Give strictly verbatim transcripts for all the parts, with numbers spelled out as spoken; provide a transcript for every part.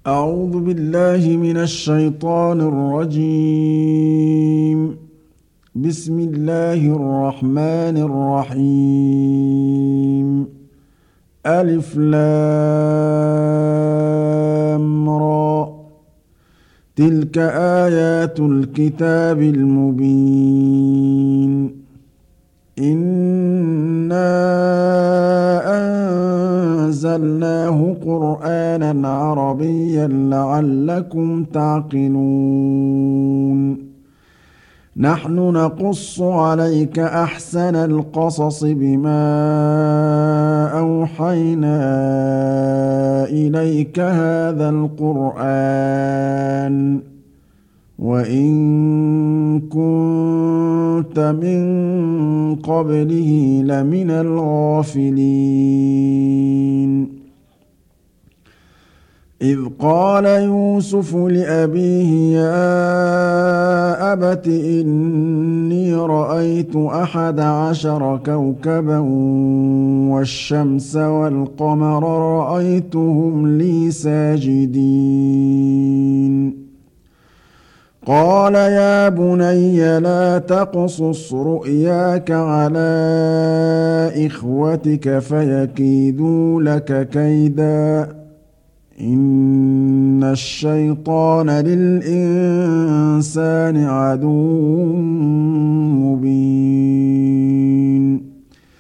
أعوذ بالله من الشيطان الرجيم. بسم الله الرحمن الرحيم. ألف لام را. تلك آيات الكتاب المبين. إنا أنزلناه قرآنا عربيا لعلكم تعقلون. نحن نقص عليك أحسن القصص بما أوحينا إليك هذا القرآن وإن كنت من قبله لمن الغافلين. إذ قال يوسف لأبيه يا أبت إني رأيت أحد عشر كوكبا والشمس والقمر رأيتهم لي ساجدين. قال يا بني لا تقصص رؤياك على إخوتك فيكيدوا لك كيدا إن الشيطان للإنسان عدو مبين.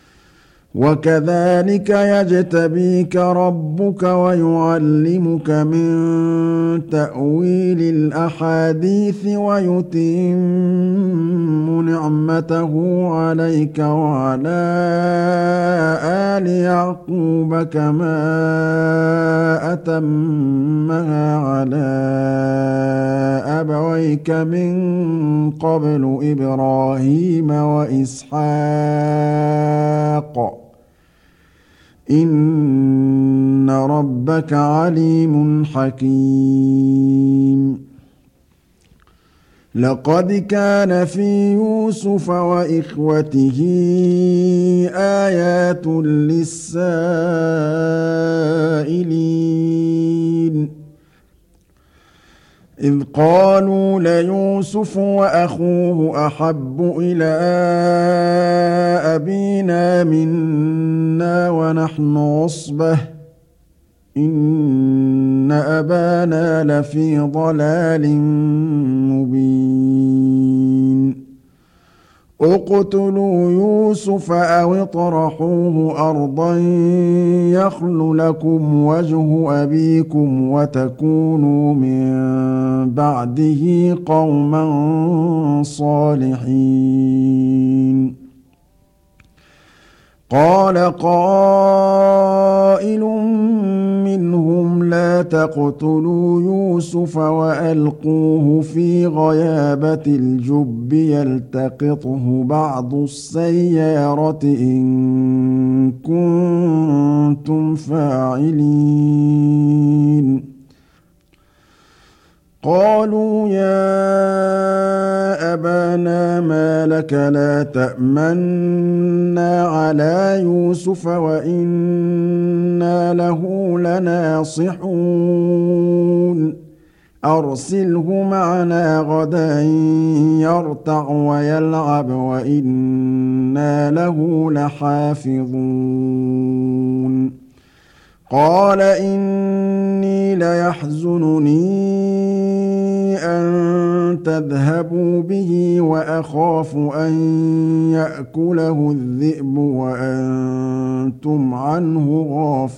وكذلك يجتبيك ربك ويعلمك من تأويل الأحاديث ويتم نعمته عليك وعلى آل يعقوب كما أتمها على أبويك من قبل إبراهيم وإسحاق إن ربك عليم حكيم. لقد كان في يوسف وإخوته آيات للسائلين إذ قالوا ليوسف وأخوه أحب إلى أبينا منا ونحن عصبة إن أبانا لفي ضلال مبين. اقتلوا يوسف أو اطرحوه أرضا يخل لكم وجه أبيكم وتكونوا من بعده قوما صالحين. قال قائل منهم لا تقتلوا يوسف وألقوه في غيابة الجب يلتقطه بعض السيارة إن كنتم فاعلين. قالوا يا أبانا ما لك لا تأمنا على يوسف وإنا له لناصحون أرسله معنا غدا يرتع ويلعب وإنا له لحافظون. قال إني ليحزنني أن تذهبوا به وأخاف أن يأكله الذئب وأنتم عنه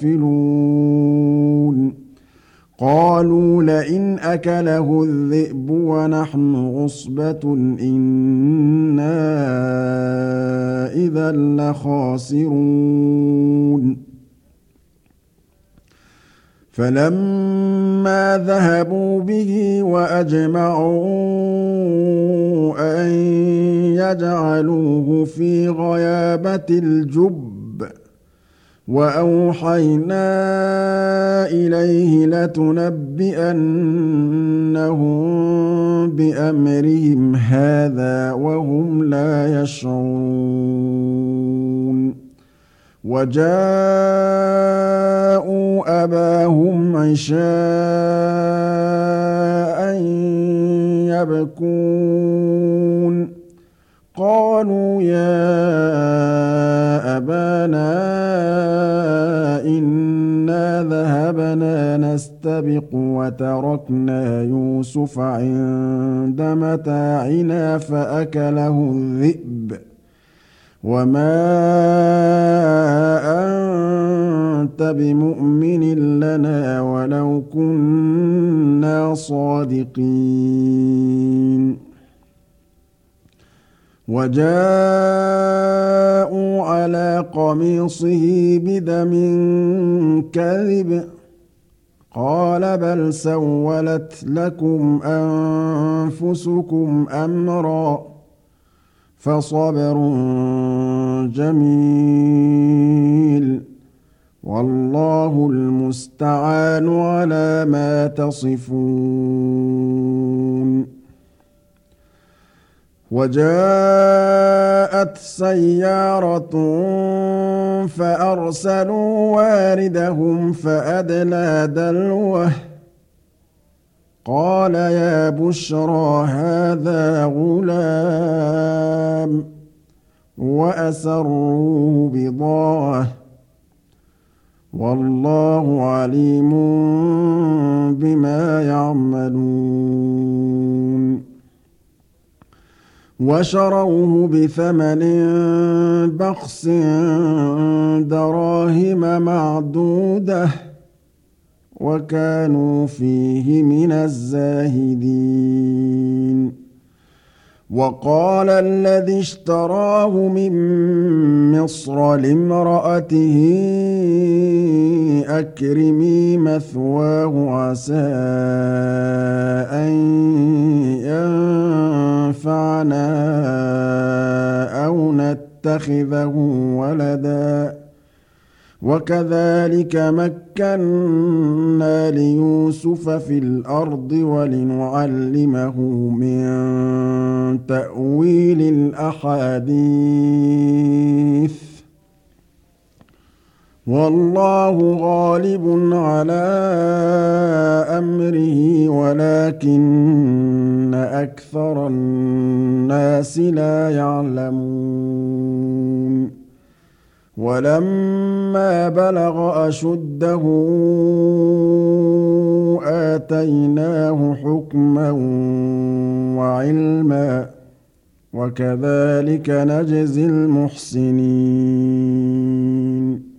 غافلون. قالوا لئن أكله الذئب ونحن عصبة إنا إذا لخاسرون. فلما ذهبوا به وأجمعوا أن يجعلوه في غيابة الجب وأوحينا إليه لتنبئنهم بأمرهم هذا وهم لا يشعرون. وجاءوا أباهم عشاء يبكون قالوا يا أبانا إنا ذهبنا نستبق وتركنا يوسف عند متاعنا فأكله الذئب وما أنت بمؤمن لنا ولو كنا صادقين وجاءوا على قميصه بدم كذب قال بل سولت لكم أنفسكم أمرا فصبر جميل والله المستعان على ما تصفون وجاءت سيارة فأرسلوا واردهم فأدلى دلوه قال يا بشرى هذا غلام وأسروه بضاعة والله عليم بما يعملون وشروه بثمن بخس دراهم معدودة وكانوا فيه من الزاهدين وقال الذي اشتراه من مصر لامرأته أكرمي مثواه عسى أن ينفعنا أو نتخذه ولدا وكذلك مكنا ليوسف في الأرض ولنعلمه من تأويل الأحاديث والله غالب على أمره ولكن أكثر الناس لا يعلمون ولما بلغ أشده آتيناه حكما وعلما وكذلك نجزي المحسنين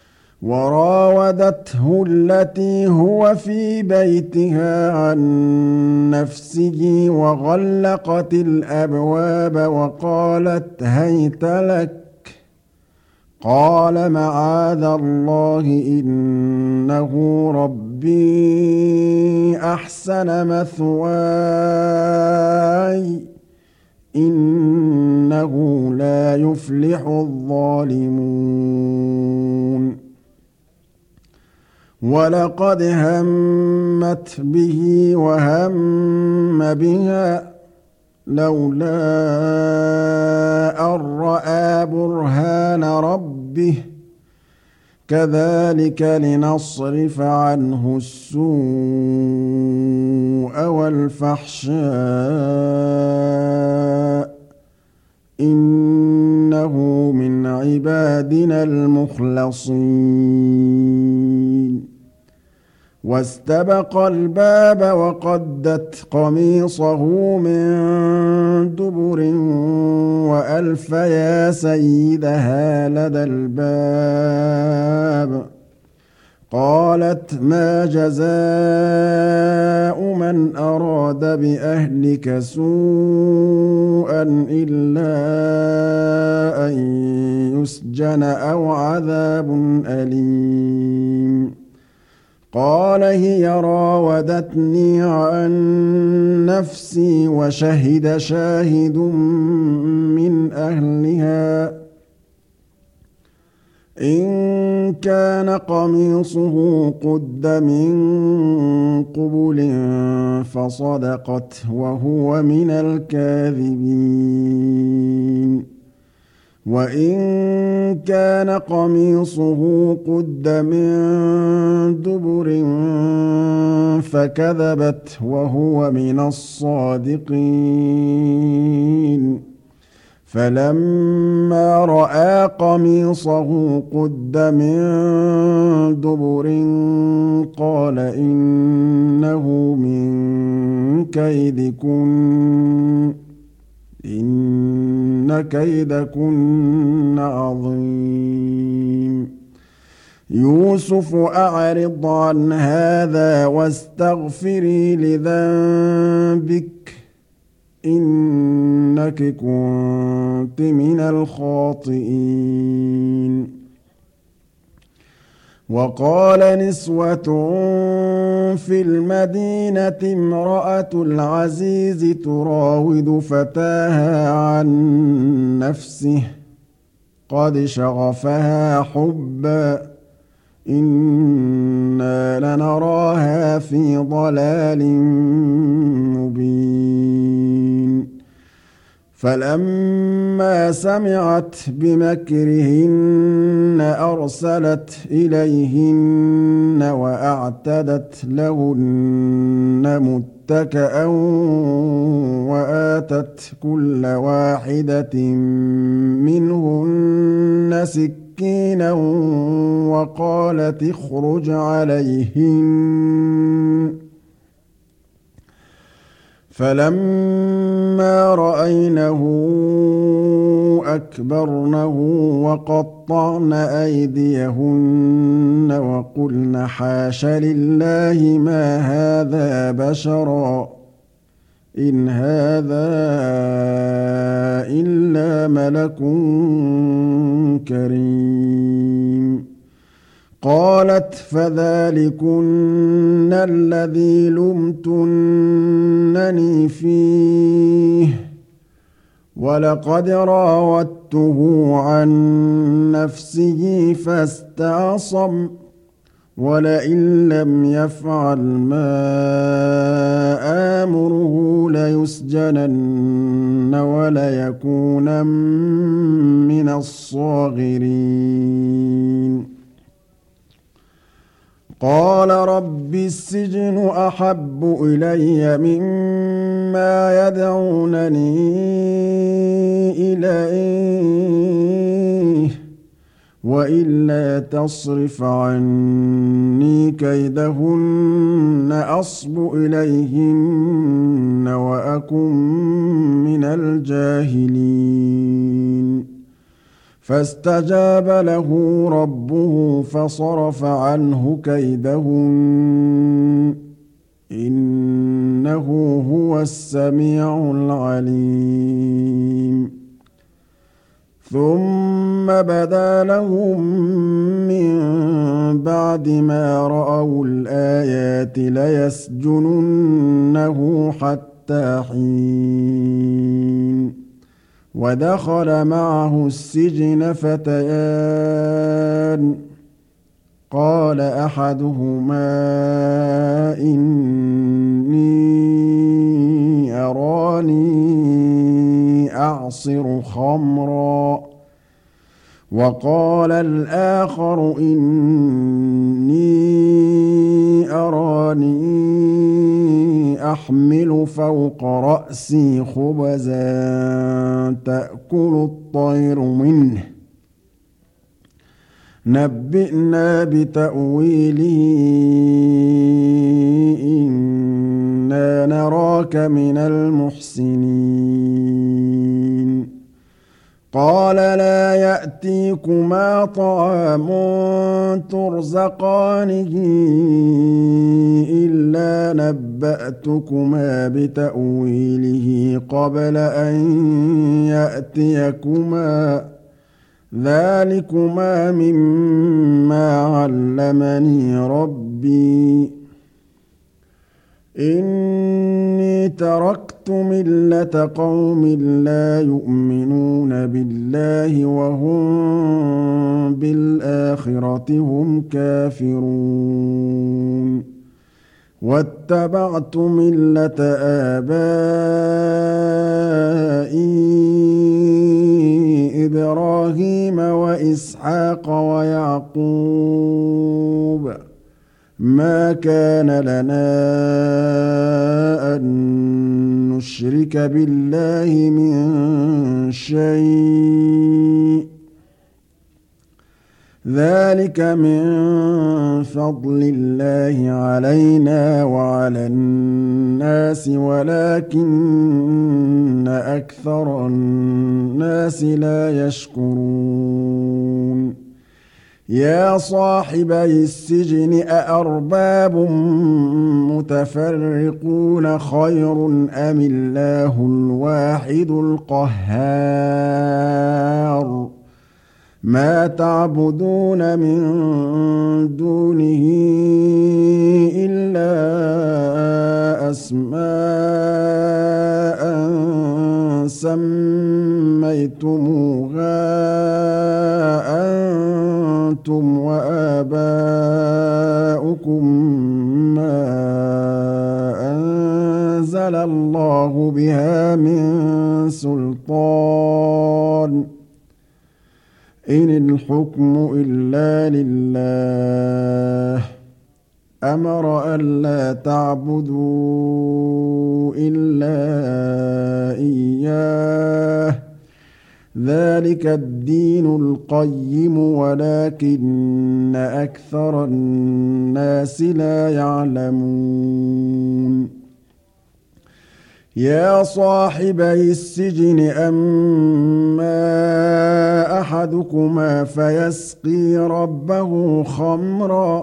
وراودته التي هو في بيتها عن نفسه وغلقت الأبواب وقالت هيت لك قال معاذ الله إنه ربي أحسن مثواي إنه لا يفلح الظالمون ولقد همت به وهم بها لولا أن رأى برهان ربه كذلك لنصرف عنه السوء والفحشاء إنه من عبادنا المخلصين واستبق الباب وقدت قميصه من دبر وألف يا سيدها لدى الباب قالت ما جزاء من أراد بأهلك سوءا إلا أن يسجن أو عذاب أليم قال هي راودتني عن نفسي وشهد شاهد من أهلها إن كان قميصه قد من قبل فصدقت وهو من الكاذبين وإن كان قميصه قد من دبر فكذبت وهو من الصادقين فلما رأى قميصه قد من دبر قال إنه من كيدكن إن كيدكن عظيم يوسف أعرض عن هذا واستغفري لذنبك إنك كنت من الخاطئين وقال نسوة في المدينة امرأة العزيز تراود فتاها عن نفسه قد شغفها حبا إنا لنراها في ضلال مبين فلما سمعت بمكرهن أرسلت إليهن وأعتدت لهن متكئا وآتت كل واحدة منهن سكينا وقالت اخرج عليهن فلما رأينه أكبرنه وقطعن أيديهن وقلن حاش لله ما هذا بشرا إن هذا إلا ملك كريم قالت فذلكن الذي لمتنني فيه ولقد راودته عن نفسه فاستعصم ولئن لم يفعل ما آمره ليسجنن وليكونن من الصاغرين قال رب السجن أحب إلي مما يدعونني إليه وإلا تصرف عني كيدهن أصب إليهن وأكن من الجاهلين فاستجاب له ربه فصرف عنه كيدهن إنه هو السميع العليم ثم بدا لهم من بعد ما رأوا الآيات ليسجننه حتى حين ودخل معه السجن فتيان قال أحدهما إني أراني أعصر خمرا وقال الآخر إني أراني أحمل فوق رأسي خبزا تأكل الطير منه نبئنا بتأويله إنا نراك من المحسنين قال لا يأتيكما طعام ترزقانه إلا نبأتكما بتأويله قبل أن يأتيكما ذلكما مما علمني ربي إني تركت ملة قوم لا يؤمنون بالله وهم بالآخرة هم كافرون واتبعت ملة آبائي إبراهيم وإسحاق ويعقوب مَا كَانَ لَنَا أَن نُّشْرِكَ بِاللَّهِ مِن شَيْءٍ ۚ ذَٰلِكَ مِن فَضْلِ اللَّهِ عَلَيْنَا وَعَلَى النَّاسِ وَلَٰكِنَّ أَكْثَرَ النَّاسِ لَا يَشْكُرُونَ يَا صَاحِبَيِ السِّجْنِ أَأَرْبَابٌ مُّتَفَرِّقُونَ خَيْرٌ أَمِ اللَّهُ الْوَاحِدُ الْقَهَّارُ مَا تَعْبُدُونَ مِن دُونِهِ إِلَّا أَسْمَاءً سَمَّيْتُمُوهَا أَنتُمْ وَآبَاؤُكُم مَّا أَنزَلَ اللَّهُ بِهَا مِن سُلْطَانٍ ۚ إِنِ الْحُكْمُ إِلَّا لِلَّهِ ۖ أَمَرَ أَلَّا تَعْبُدُوا إِلَّا إِيَّاهُ ۚ ذَٰلِكَ الدِّينُ الْقَيِّمُ وَلَٰكِنَّ أَكْثَرَ النَّاسِ لَا يَعْلَمُونَ يَا صَاحِبَيِ السِّجْنِ أَمَّا أَحَدُكُمَا فَيَسْقِي رَبَّهُ خَمْرًا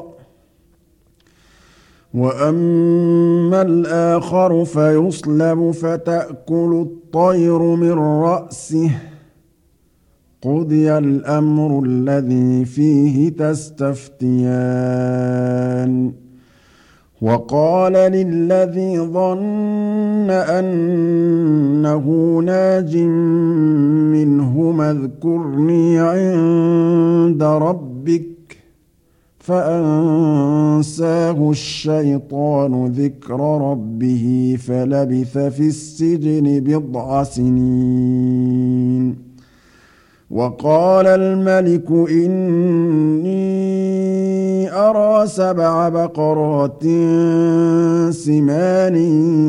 وَأَمَّا الْآخَرُ فَيُصْلَبُ فَتَأْكُلُ الطَّيْرُ مِن رَّأْسِهِ ۚ قُضِيَ الْأَمْرُ الَّذِي فِيهِ تَسْتَفْتِيَانِ وَقَالَ لِلَّذِي ظَنَّ أَنَّهُ نَاجٍ مِّنْهُمَا اذْكُرْنِي عِندَ رَبِّكَ فَأَنسَاهُ الشَّيْطَانُ ذِكْرَ رَبِّهِ فَلَبِثَ فِي السِّجْنِ بِضْعَ سِنِينَ وَقَالَ الْمَلِكُ إِنِّي أَرَىٰ سَبْعَ بَقَرَاتٍ سِمَانٍ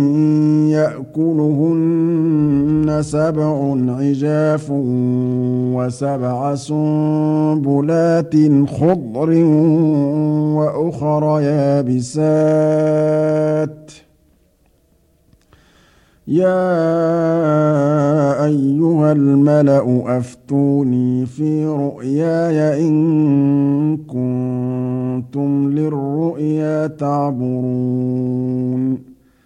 يَأْكُلُهُنَّ سَبْعٌ عِجَافٌ وَسَبْعَ سُنبُلَاتٍ خُضْرٍ وَأُخَرَ يَابِسَاتٍ ۖ يَا أَيُّهَا الْمَلَأُ أَفْتُونِي فِي رُؤْيَايَ إِن كُنتُمْ لِلرُّؤْيَا تَعْبُرُونَ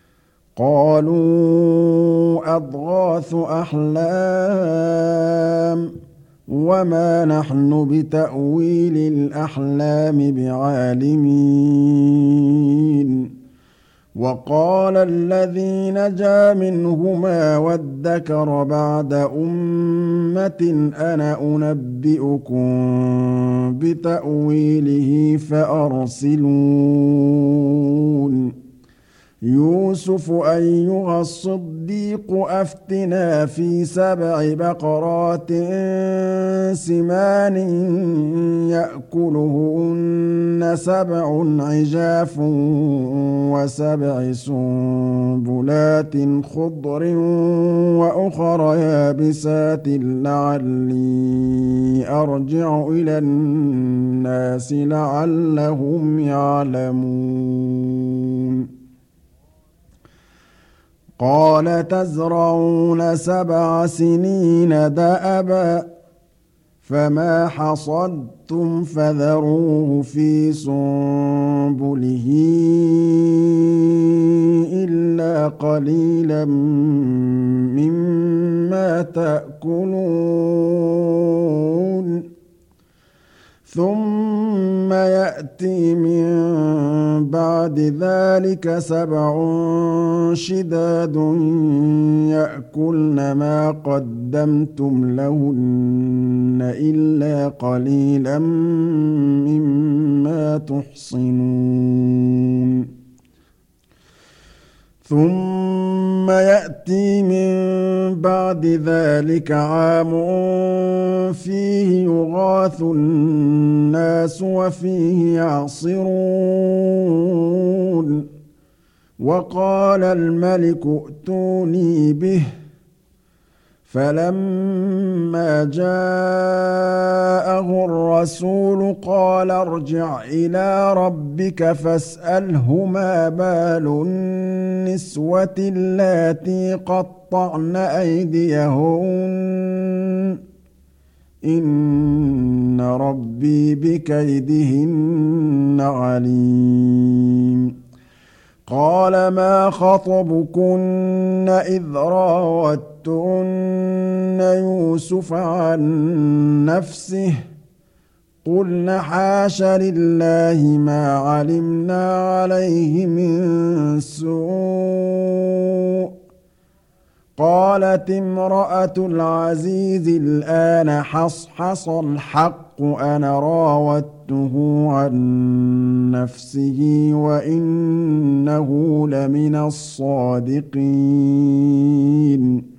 قَالُوا أَضْغَاثُ أَحْلَامٍ وَمَا نَحْنُ بِتَأْوِيلِ الْأَحْلَامِ بِعَالِمِينَ وَقَالَ الَّذِي نَجَا مِنْهُمَا وَادَّكَرَ بَعْدَ أُمَّةٍ أَنَا أُنَبِّئُكُم بِتَأْوِيلِهِ فَأَرْسِلُونِ يُوسُفُ أَيُّهَا الصِّدِّيقُ أَفْتِنَا فِي سَبْعِ بَقَرَاتٍ سِمَانٍ يَأْكُلُهُنَّ سَبْعٌ عِجَافٌ وَسَبْعِ سُنبُلَاتٍ خُضْرٍ وَأُخَرَ يَابِسَاتٍ لَّعَلِّي أَرْجِعُ إِلَى النَّاسِ لَعَلَّهُمْ يَعْلَمُونَ قَالَ تَزْرَعُونَ سَبْعَ سِنِينَ دَأَبًا فَمَا حَصَدتُّمْ فَذَرُوهُ فِي سُنبُلِهِ إِلَّا قَلِيلًا مِّمَّا تَأْكُلُونَ ثُمَّ يَأْتِي مِن بَعْدِ ذَٰلِكَ سَبْعٌ شِدَادٌ يَأْكُلْنَ مَا قَدَّمْتُمْ لَهُنَّ إِلَّا قَلِيلًا مِّمَّا تُحْصِنُونَ ثُمَّ يَأْتِي مِن بَعْدِ ذَٰلِكَ عَامٌ فِيهِ يُغَاثُ النَّاسُ وَفِيهِ يَعْصِرُونَ وقال الملك ائتوني به فلما جاءه الرسول قال ارجع إلى ربك فاسأله ما بال النسوة اللاتي قطعن أيديهن إن ربي بكيدهن عليم قال ما خطبكن إذ راوتن يوسف عن نفسه قلن حاش لله ما علمنا عليه من سوء قالت امرأة العزيز الآن حصحص الحق أنا راودته عن نفسه وإنه لمن الصادقين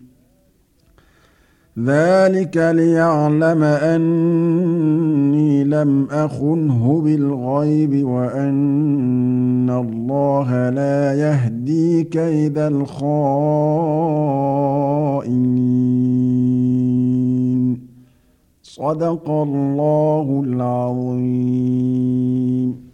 ذلك ليعلم أني لم أخنه بالغيب وأن الله لا يهدي كيد الخائنين صدق الله العظيم.